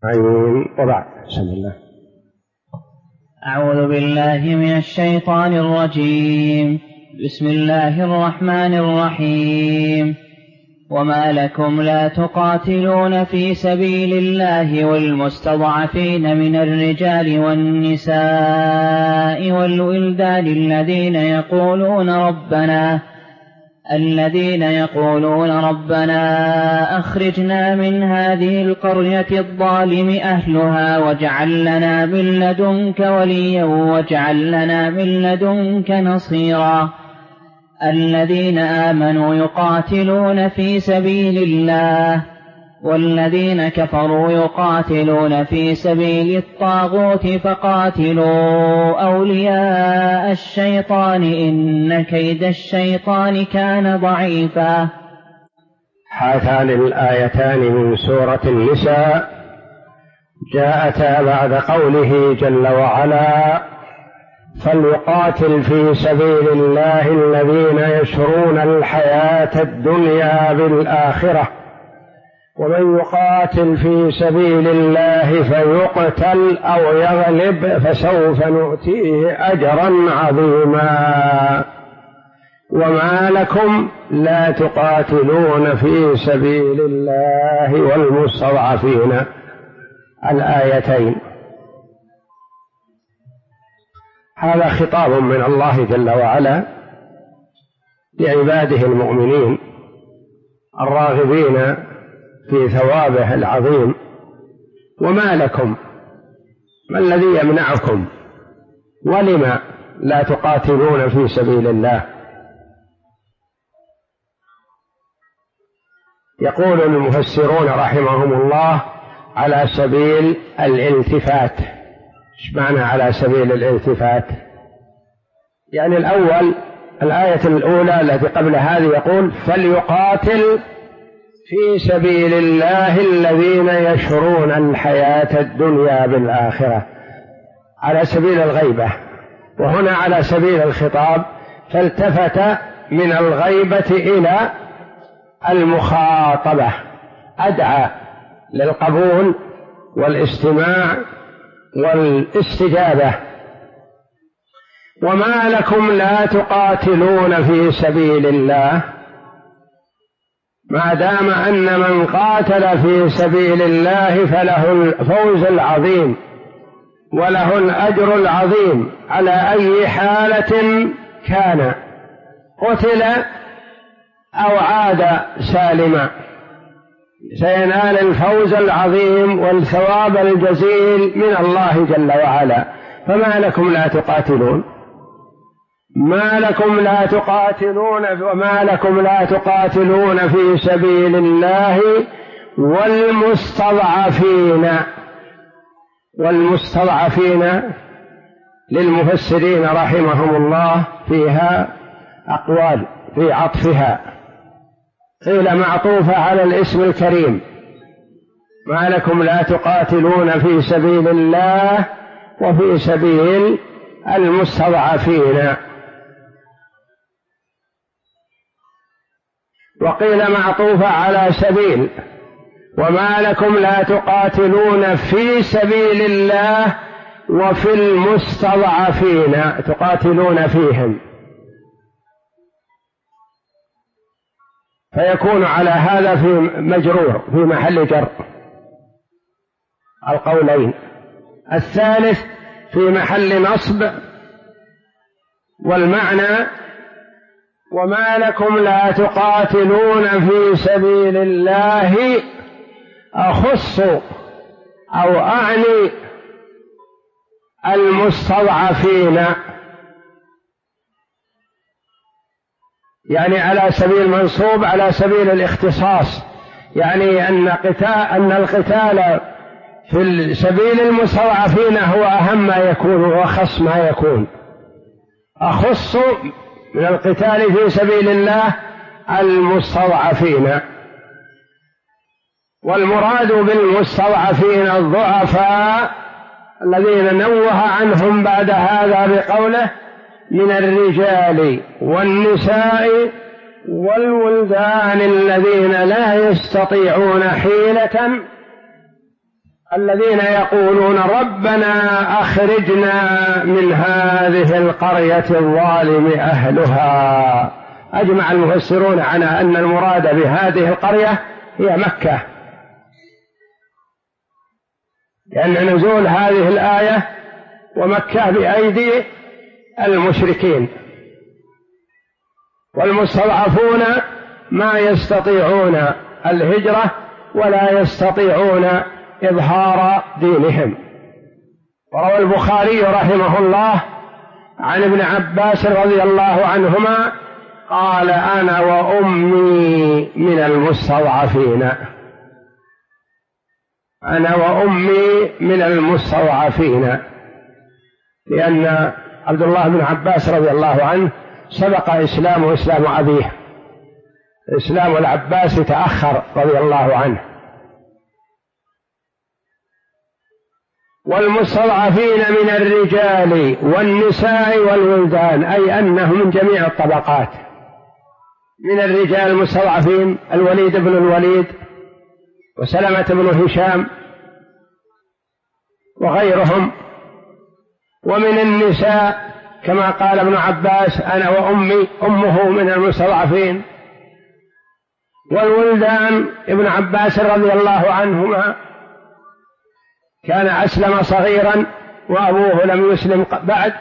عين وبعد. بسم الله. أعوذ بالله من الشيطان الرجيم. بسم الله الرحمن الرحيم. وما لكم لا تقاتلون في سبيل الله والمستضعفين من الرجال والنساء والولدان الذين يقولون ربنا أخرجنا من هذه القرية الظالم أهلها واجعل لنا من لدنك وليا واجعل لنا من لدنك نصيرا. الذين آمنوا يقاتلون في سبيل الله والذين كفروا يقاتلون في سبيل الطاغوت فقاتلوا أولياء الشيطان إن كيد الشيطان كان ضعيفا. هاتان الآيتان من سورة النساء جاءتا بعد قوله جل وعلا: فليقاتل في سبيل الله الذين يشرون الحياة الدنيا بالآخرة ومن يقاتل في سبيل الله فيقتل أو يغلب فسوف نؤتيه أجرا عظيما. وما لكم لا تقاتلون في سبيل الله والمستضعفين. الآيتين هذا خطاب من الله جل وعلا لعباده المؤمنين الراغبين في ثوابه العظيم. وما لكم، ما الذي يمنعكم؟ ولم لا تقاتلون في سبيل الله؟ يقول المفسرون رحمهم الله على سبيل الالتفات. ايش معنى على سبيل الالتفات؟ يعني الأول، الآية الأولى التي قبل هذه يقول: فليقاتل في سبيل الله الذين يشرون الحياة الدنيا بالآخرة، على سبيل الغيبة، وهنا على سبيل الخطاب، فالتفت من الغيبة إلى المخاطبة، أدعى للقبول والاستماع والاستجابة. وما لكم لا تقاتلون في سبيل الله، ما دام أن من قاتل في سبيل الله فله الفوز العظيم وله الأجر العظيم على أي حالة كان، قتل أو عاد سالما، سينال الفوز العظيم والثواب الجزيل من الله جل وعلا. فما لكم لا تقاتلون، ما لكم لا تقاتلون، وما لكم لا تقاتلون في سبيل الله والمستضعفين للمفسرين رحمهم الله فيها أقوال في عطفها. قيل معطوفة على الاسم الكريم: ما لكم لا تقاتلون في سبيل الله وفي سبيل المستضعفين. وقيل معطوفة على سبيل: وما لكم لا تقاتلون في سبيل الله وفي المستضعفين، تقاتلون فيهم، فيكون على هذا في مجرور في محل جر القولين. الثالث في محل نصب، والمعنى: وما لكم لا تقاتلون في سبيل الله أخص أو أعني المستضعفين، يعني على سبيل منصوب على سبيل الاختصاص، يعني أن القتال في سبيل المستضعفين هو أهم ما يكون وأخص ما يكون. أخص من القتال في سبيل الله المستضعفين، والمراد بالمستضعفين الضعفاء الذين نوه عنهم بعد هذا بقوله: من الرجال والنساء والولدان الذين لا يستطيعون حيلة الذين يقولون ربنا أخرجنا من هذه القرية الظالم أهلها. أجمع المفسرون على أن المراد بهذه القرية هي مكة، لأن نزول هذه الآية ومكة بأيدي المشركين، والمستضعفون ما يستطيعون الهجرة ولا يستطيعون إظهار دينهم. وروى البخاري رحمه الله عن ابن عباس رضي الله عنهما قال أنا وأمي من المستضعفين، أنا وأمي من المستضعفين، لأن عبد الله بن عباس رضي الله عنه سبق إسلامه إسلام أبيه، إسلام العباس تأخر رضي الله عنه. والمستضعفين من الرجال والنساء والولدان، أي أنهم من جميع الطبقات. من الرجال المستضعفين الوليد بن الوليد وسلمة بن هشام وغيرهم، ومن النساء كما قال ابن عباس أنا وأمي، أمه من المستضعفين. والولدان ابن عباس رضي الله عنهما كان أسلم صغيرا وأبوه لم يسلم بعد.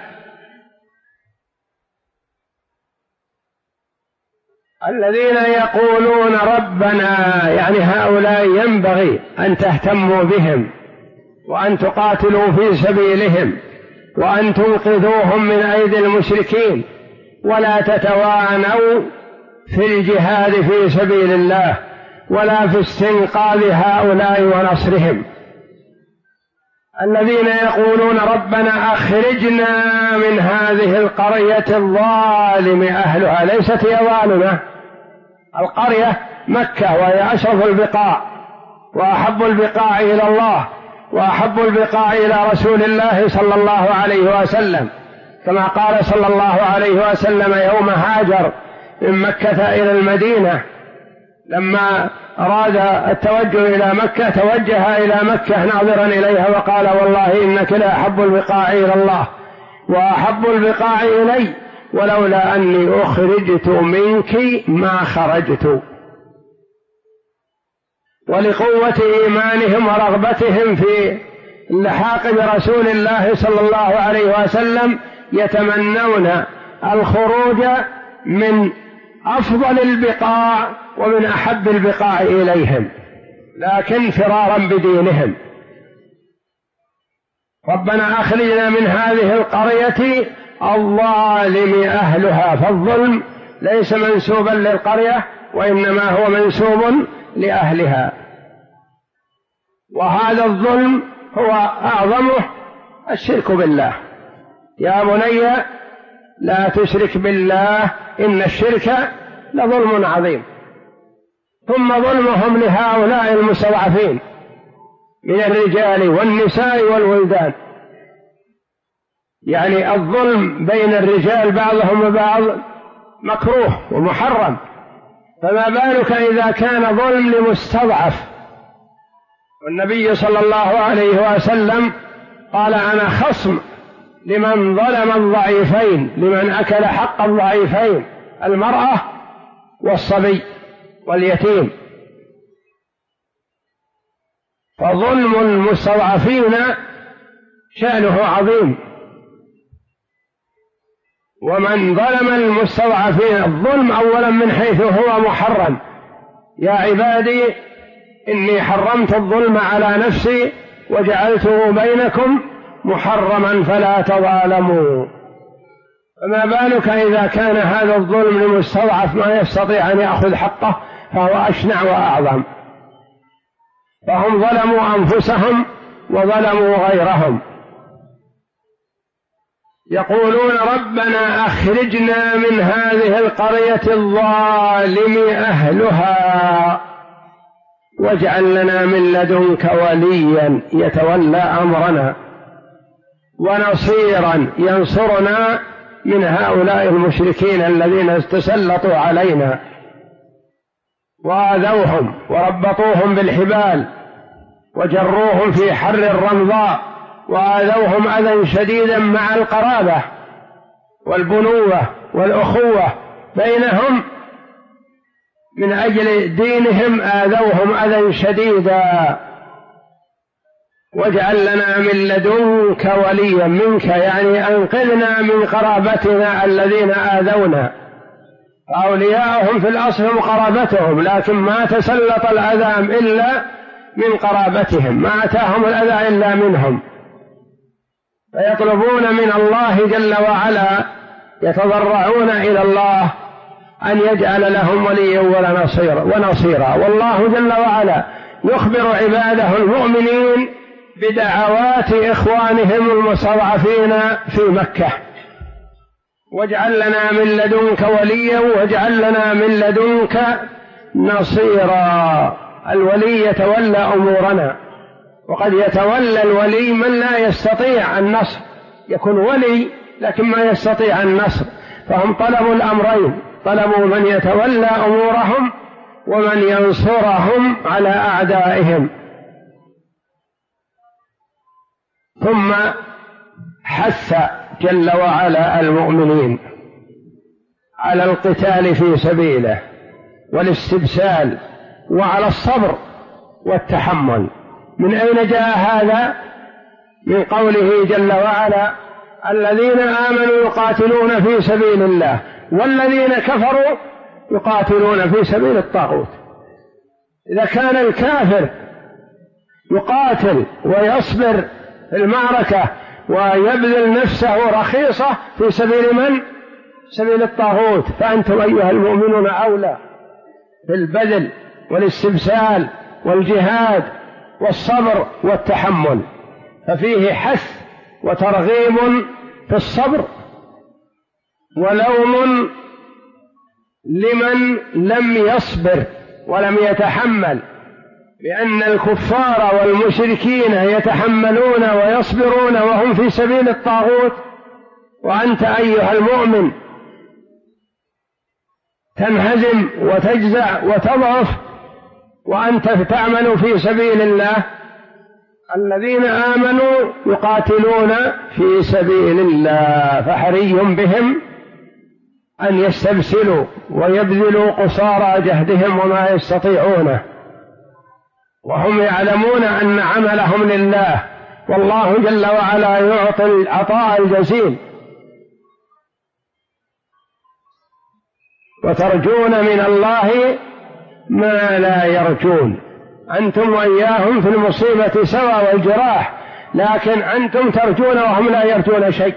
الذين يقولون ربنا، يعني هؤلاء ينبغي أن تهتموا بهم وأن تقاتلوا في سبيلهم وأن تنقذوهم من أيدي المشركين، ولا تتوانوا في الجهاد في سبيل الله ولا في استنقاذ هؤلاء ونصرهم. الذين يقولون ربنا أخرجنا من هذه القرية الظالم أهلها، ليست هي ظالمة، القرية مكة وهي أشرف البقاع وأحب البقاع إلى الله وأحب البقاع إلى رسول الله صلى الله عليه وسلم، كما قال صلى الله عليه وسلم يوم هاجر من مكة إلى المدينة لما أراد التوجه إلى مكة توجه إلى مكة ناظرا إليها وقال والله إنك لأحب البقاع إلى الله وأحب البقاع إلي، ولولا أني أخرجت منك ما خرجت. ولقوة إيمانهم ورغبتهم في اللحاق برسول الله صلى الله عليه وسلم يتمنون الخروج من أفضل البقاع ومن أحب البقاع إليهم، لكن فرارا بدينهم. ربنا أخرجنا من هذه القرية الظالم أهلها، فالظلم ليس منسوبا للقرية وإنما هو منسوب لأهلها. وهذا الظلم هو أعظمه الشرك بالله. يا بني لا تشرك بالله إن الشرك لظلم عظيم. ثم ظلمهم لهؤلاء المستضعفين من الرجال والنساء والولدان، يعني الظلم بين الرجال بعضهم وبعض مكروه ومحرم، فما بالك إذا كان ظلم لمستضعف. والنبي صلى الله عليه وسلم قال أنا خصم لمن ظلم الضعيفين، لمن أكل حق الضعيفين، المرأة والصبي واليتيم. فظلم المستضعفين شأنه عظيم. ومن ظلم المستضعفين الظلم أولا من حيث هو محرم، يا عبادي إني حرمت الظلم على نفسي وجعلته بينكم محرما فلا تظالموا. فما بالك إذا كان هذا الظلم لمستضعف ما يستطيع أن يأخذ حقه، فهو أشنع وأعظم. فهم ظلموا أنفسهم وظلموا غيرهم. يقولون ربنا أخرجنا من هذه القرية الظالم أهلها واجعل لنا من لدنك وليا يتولى أمرنا ونصيرا ينصرنا من هؤلاء المشركين الذين تسلطوا علينا وآذوهم وربطوهم بالحبال وجروهم في حر الرمضاء وآذوهم أذى شديدا مع القرابة والبنوة والأخوة بينهم من أجل دينهم، آذوهم أذى شديدا. واجعل لنا من لدنك وليا منك، يعني أنقذنا من قرابتنا الذين آذونا. فأولياءهم في الأصل هم قرابتهم، لكن ما تسلط الأذى إلا من قرابتهم، ما أتاهم الأذى إلا منهم، فيطلبون من الله جل وعلا، يتضرعون إلى الله أن يجعل لهم وليا ونصيرا. والله جل وعلا يخبر عباده المؤمنين بدعوات إخوانهم المستضعفين في مكة: واجعل لنا من لدنك وليا واجعل لنا من لدنك نصيرا. الولي يتولى أمورنا، وقد يتولى الولي من لا يستطيع النصر، يكون ولي لكن ما يستطيع النصر، فهم طلبوا الأمرين، طلبوا من يتولى أمورهم ومن ينصرهم على أعدائهم. ثم حث جل وعلا المؤمنين على القتال في سبيله والاستبسال وعلى الصبر والتحمل. من أين جاء هذا؟ من قوله جل وعلا: الذين آمنوا يقاتلون في سبيل الله والذين كفروا يقاتلون في سبيل الطاغوت. إذا كان الكافر يقاتل ويصبر في المعركة ويبذل نفسه رخيصة في سبيل من؟ سبيل الطاغوت، فأنتم أيها المؤمنون أولى في البذل والاستبسال والجهاد والصبر والتحمل. ففيه حث وترغيب في الصبر ولوم لمن لم يصبر ولم يتحمل، لأن الكفار والمشركين يتحملون ويصبرون وهم في سبيل الطاغوت، وأنت أيها المؤمن تنهزم وتجزع وتضعف وأنت تعمل في سبيل الله. الذين آمنوا يقاتلون في سبيل الله، فحري بهم أن يستبسلوا ويبذلوا قصارى جهدهم وما يستطيعونه، وهم يعلمون أن عملهم لله، والله جل وعلا يعطي العطاء الجزيل. وترجون من الله ما لا يرجون. أنتم وإياهم في المصيبة سوى والجراح، لكن أنتم ترجون وهم لا يرجون شيء.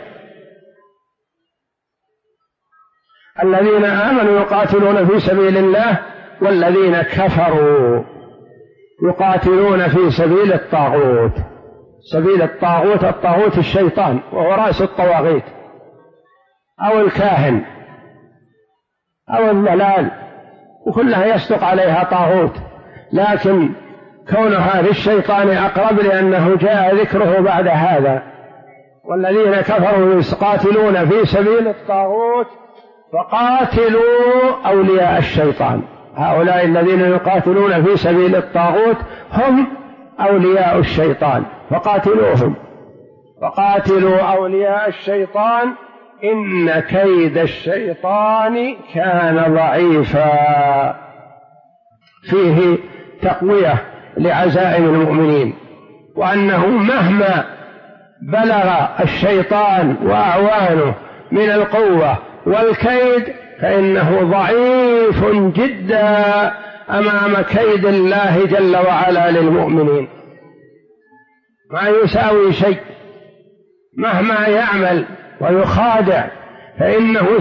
الذين آمنوا يقاتلون في سبيل الله والذين كفروا يقاتلون في سبيل الطاغوت. سبيل الطاغوت، الطاغوت الشيطان وهو رأس الطواغيت، أو الكاهن أو الضلال، وكلها يصدق عليها طاغوت، لكن كونها للشيطان أقرب لأنه جاء ذكره بعد هذا. والذين كفروا يقاتلون في سبيل الطاغوت فقاتلوا أولياء الشيطان. هؤلاء الذين يقاتلون في سبيل الطاغوت هم أولياء الشيطان، فقاتلوهم. فقاتلوا أولياء الشيطان إن كيد الشيطان كان ضعيفا. فيه تقوية لعزائم المؤمنين، وأنه مهما بلغ الشيطان وأعوانه من القوة والكيد فإنه ضعيف جدا أمام كيد الله جل وعلا للمؤمنين، ما يساوي شيء. مهما يعمل ويخادع فإنه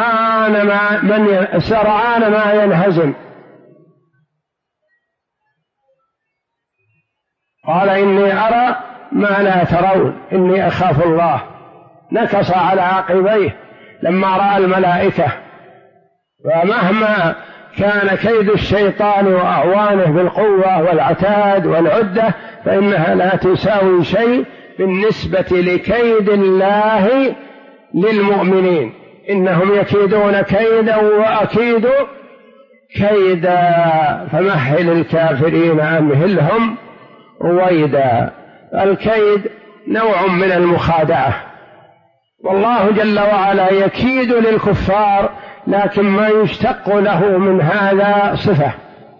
سرعان ما ينهزم. قال إني أرى ما لا ترون إني أخاف الله. نكص على عقبيه لما رأى الملائكة. ومهما كان كيد الشيطان وأعوانه بالقوة والعتاد والعدة فإنها لا تساوي شيء بالنسبة لكيد الله للمؤمنين. إنهم يكيدون كيدا وأكيد كيدا فمهل الكافرين أمهلهم رويدا. الكيد نوع من المخادعة، والله جل وعلا يكيد للكفار، لكن ما يشتق له من هذا صفة،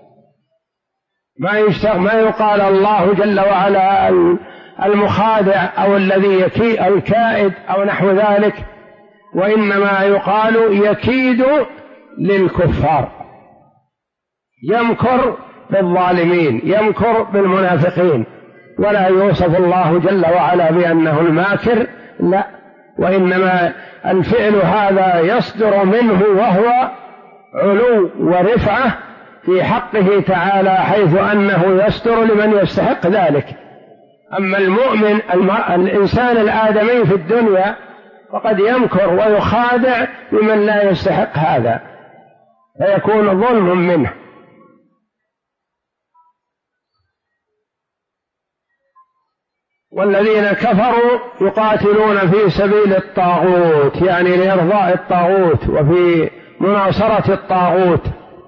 ما يقال الله جل وعلا المخادع أو الذي الكائد أو نحو ذلك، وإنما يقال يكيد للكفار، يمكر بالظالمين، يمكر بالمنافقين، ولا يوصف الله جل وعلا بأنه الماكر، لا، وإنما الفعل هذا يصدر منه وهو علو ورفعة في حقه تعالى، حيث أنه يصدر لمن يستحق ذلك. أما المؤمن الإنسان الآدمي في الدنيا فقد يمكر ويخادع بمن لا يستحق هذا، فيكون ظلم منه. والذين كفروا يقاتلون في سبيل الطاغوت، يعني لإرضاء الطاغوت وفي مناصرة الطاغوت.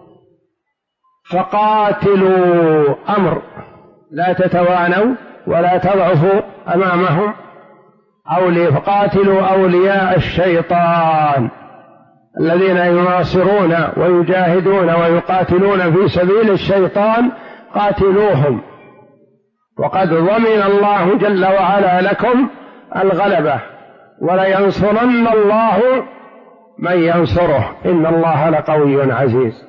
فقاتلوا أمر، لا تتوانوا ولا تضعفوا أمامهم، فقاتلوا أولياء الشيطان الذين يناصرون ويجاهدون ويقاتلون في سبيل الشيطان، قاتلوهم، وقد ضمن الله جل وعلا لكم الغلبة، ولينصرن الله من ينصره، إن الله لقوي عزيز.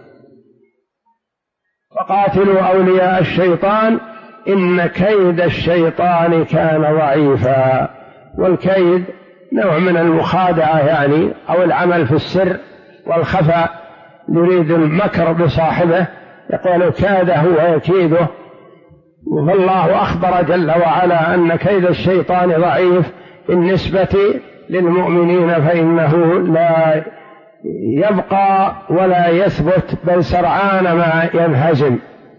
فقاتلوا أولياء الشيطان إن كيد الشيطان كان ضعيفا. والكيد نوع من المخادعة يعني، أو العمل في السر والخفاء، يريد المكر بصاحبه، يقول كاده ويكيده. فالله أخبر جل وعلا أن كيد الشيطان ضعيف بالنسبة للمؤمنين، فإنه لا يبقى ولا يثبت، بل سرعان ما ينهزم.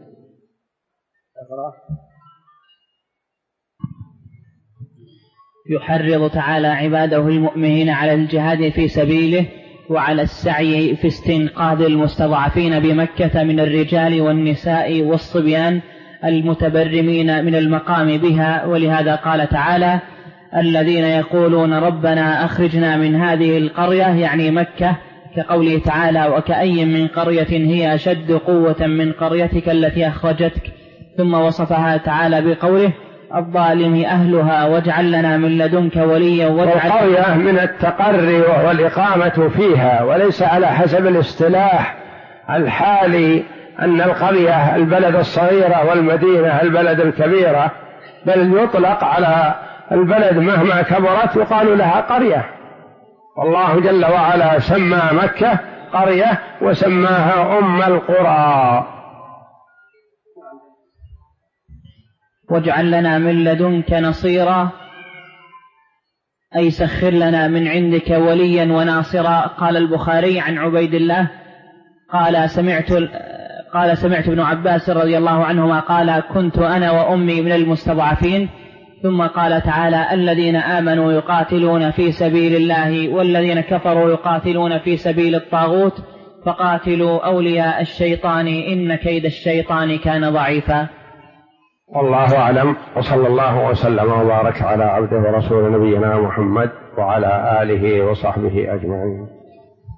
يحرض تعالى عباده المؤمنين على الجهاد في سبيله وعلى السعي في استنقاذ المستضعفين بمكة من الرجال والنساء والصبيان المتبرمين من المقام بها. ولهذا قال تعالى: الذين يقولون ربنا أخرجنا من هذه القرية، يعني مكة، كقوله تعالى: وكأي من قرية هي أشد قوة من قريتك التي أخرجتك. ثم وصفها تعالى بقوله: الظالم أهلها واجعل لنا من لدنك وليا. والقرية من التقري وهو الإقامة فيها، وليس على حسب الاصطلاح الحالي أن القرية البلد الصغيرة والمدينة البلد الكبيرة، بل يطلق على البلد مهما كبرت يقال لها قرية. والله جل وعلا سمى مكة قرية وسماها أم القرى. واجعل لنا من لدنك نصيرا، أي سخر لنا من عندك وليا وناصرا. قال البخاري عن عبيد الله قال سمعت ابن عباس رضي الله عنهما قال: كنت أنا وأمي من المستضعفين. ثم قال تعالى: الذين آمنوا يقاتلون في سبيل الله والذين كفروا يقاتلون في سبيل الطاغوت، فقاتلوا أولياء الشيطان إن كيد الشيطان كان ضعيفا. والله أعلم، وصلى الله وسلم وبارك على عبده ورسوله نبينا محمد وعلى آله وصحبه أجمعين.